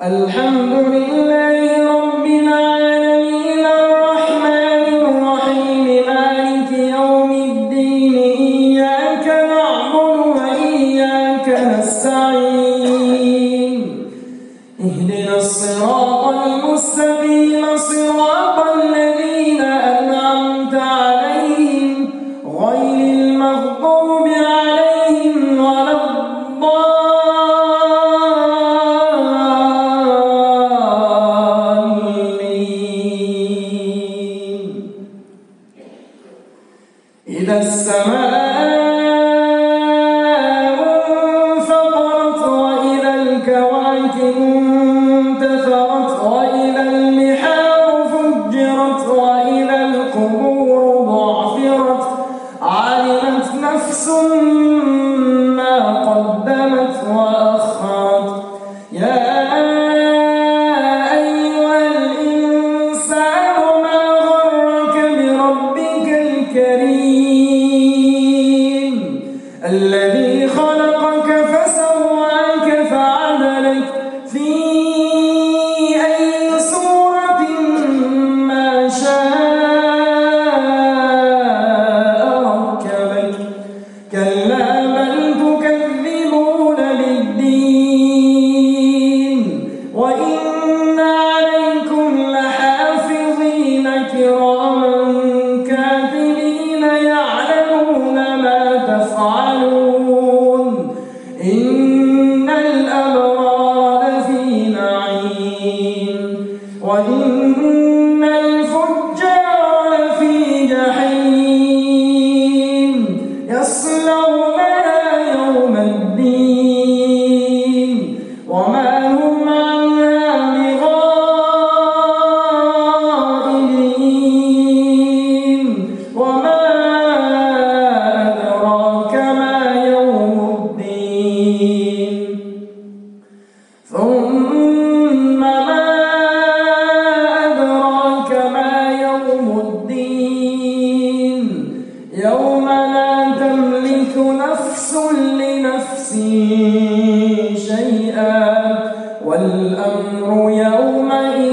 الحمد لله رب العالمين الرحمن الرحيم مالك يوم الدين إياك نعبد وإياك نستعين اهدنا الصراط المستقيم صراط الذين أنعمت عليهم غير المغضوب عليهم ولا الضالين. إذا السماء انفطرت وإذا الكواكب انتثرت وإذا البحار فجرت وإذا القبور بعثرت علمت نفس ما قدمت وأخرت. يا أيها الإنسان ما غرك بربك الكريم الذي خلقك فسواك فعدلك في أي صورة ما شاء ركبك. كلا بل تكذبون بالدين وإن عليكم لحافظين كراما كاتبين يعلمون ما تفعلون. إن الأبرار لفي نعيم وإن الفجار لفي جحيم يصلونها يوم الدين وما هم عنها بغائبين. وما أدراك ما يوم الدين ثم ما أدراك ما يوم الدين يوم لا تملك نفس لنفس شيئا والأمر يومئذ